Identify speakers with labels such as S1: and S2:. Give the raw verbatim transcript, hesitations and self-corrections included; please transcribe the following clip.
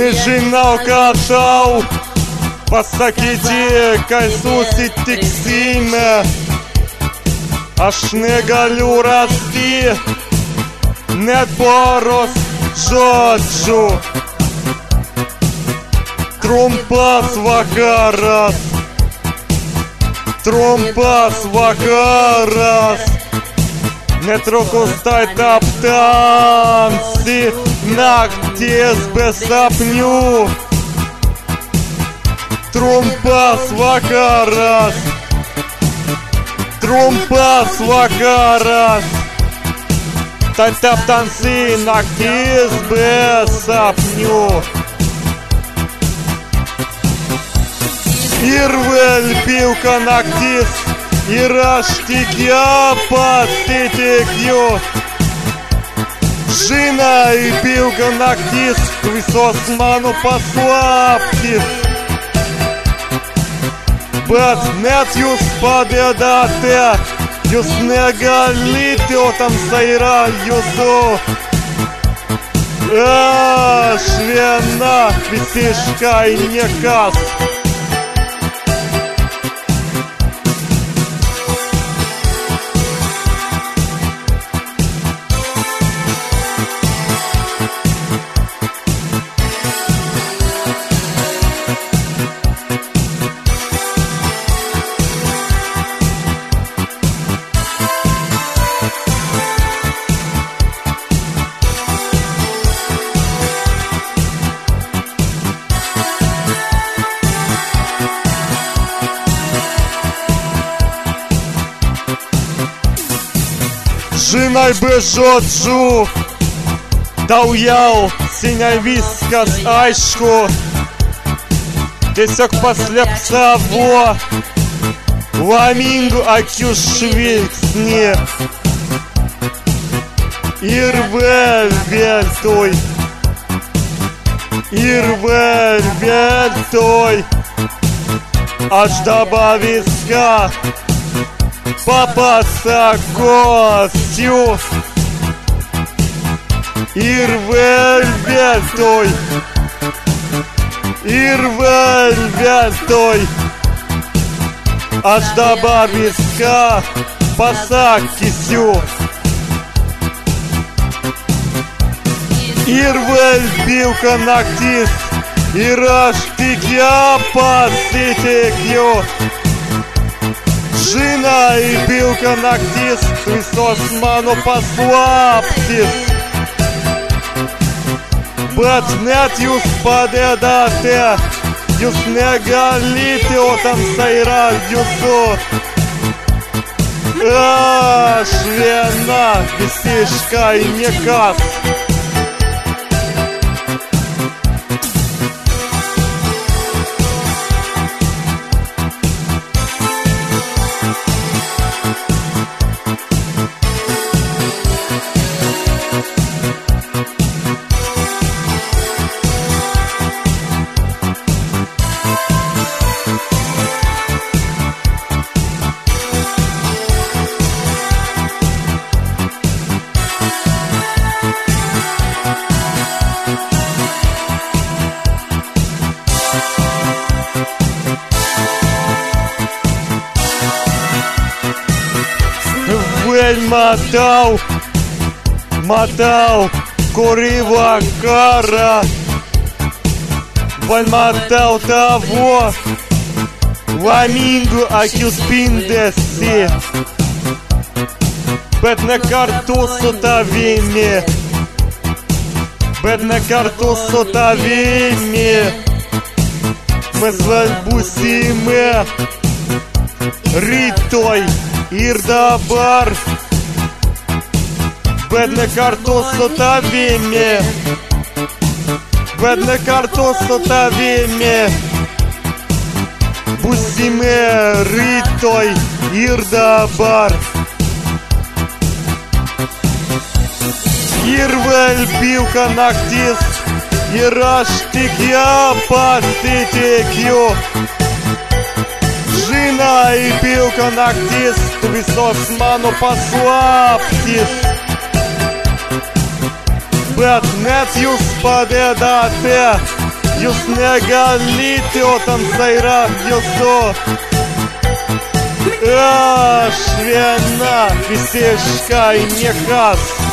S1: nežinau, ką tau pasakyti, kai susitiksime. Aš negaliu rasti net poros žodžių. Trumpas vakaras, trumpas vakaras, netrukus tai tap tamsi nakties be sapnių. Trumpas vakaras, trumpas vakaras, tai tap tamsi nakties be sapnių. Ir vėl pilka naktis, ir aš tik ją pasitikiu. Žinai, pilka naktis, visos mano paslaptys. Bet net jūs padedate, jūs negalite, o tamsa yra jūsų. Aš viena visiškai niekas. Žinai, be žodžių, tau jau seniai viskas aišku. Tiesiog paslėpk savo laimingų akių žvilgsnį. Ir vėl veltui, ir vėl veltui, aš dabar viską papasakosiu. Ir vėl veltui, ir vėl veltui, aš dabar viską pasakysiu. Ir vėl pilka naktis, ir aš tik ją pasitikiu. Žinai, pilka naktis, visos mano paslaptys. Bet net jūs padedate, jūs negalite, o tamsa yra jūsų. Aš viena visiškai niekas. Vėl matau, matau, kurį vakarą. Vėl matau tavo laimingų akių spindesį. Bet ne kartu su tavimi, bet ne kartu su tavimi. Mes vėl būsime rytoj ir dabar, bet ne kartu su tavimi, bet ne kartu su tavimi. Būsime rytoj ir dabar. Ir vėl pilka naktis, ir aš tik ją pasitikiu. Žinai, pilka naktis, tu visos mano paslaptys. Bet net jūs padedate, Jūs negalite, o tamsa yra jūsų. Aš viena visiškai niekas.